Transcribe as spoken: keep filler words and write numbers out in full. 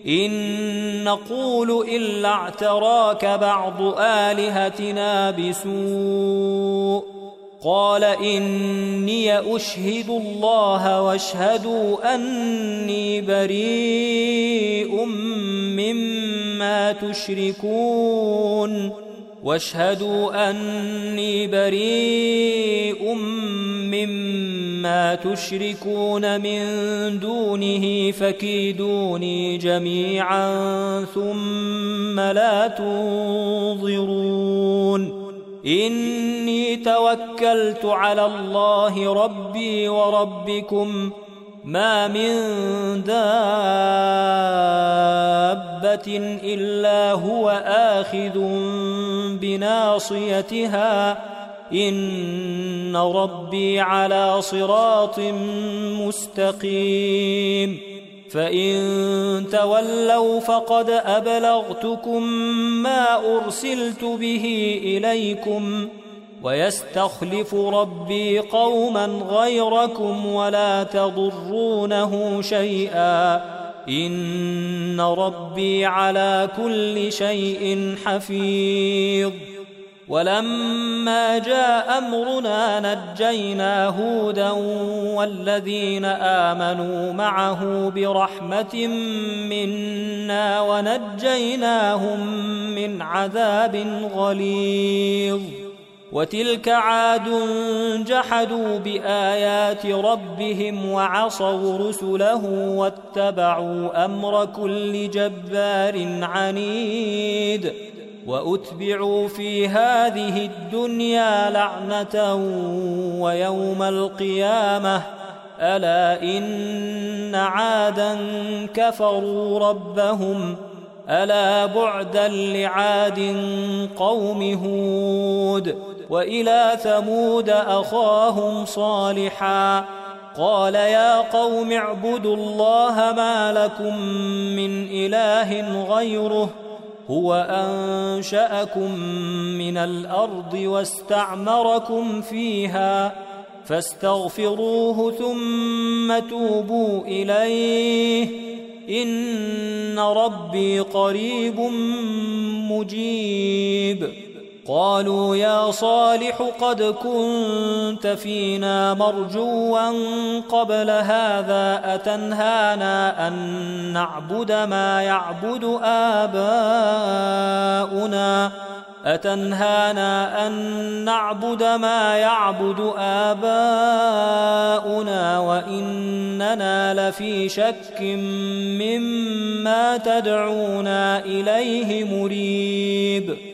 إن نقول إلا اعتراك بعض آلهتنا بسوء قال إني أشهد الله واشهدوا أني بريء مما تشركون واشهدوا أني بريء مما تشركون من دونه فكيدوني جميعا ثم لا تنظرون إني توكلت على الله ربي وربكم ما من دابة إلا هو آخذ بناصيتها إن ربي على صراط مستقيم فإن تولوا فقد أبلغتكم ما أرسلت به إليكم ويستخلف ربي قوما غيركم ولا تضرونه شيئا إن ربي على كل شيء حفيظ ولما جاء أمرنا نجينا هودا والذين آمنوا معه برحمة منا ونجيناهم من عذاب غليظ وتلك عاد جحدوا بآيات ربهم وعصوا رسله واتبعوا أمر كل جبار عنيد وأتبعوا في هذه الدنيا لعنة ويوم القيامة ألا إن عادا كفروا ربهم ألا بعدا لعاد قوم هود وإلى ثمود أخاهم صالحا قال يا قوم اعبدوا الله ما لكم من إله غيره هو أنشأكم من الأرض واستعمركم فيها فاستغفروه ثم توبوا إليه إن ربي قريب مجيب قالوا يا صالح قد كنت فينا مرجوا قبل هذا أتنهانا أن نعبد ما يعبد آباؤنا أتنهانا أن نعبد ما يعبد آباؤنا وإننا لفي شك مما تدعونا إليه مريب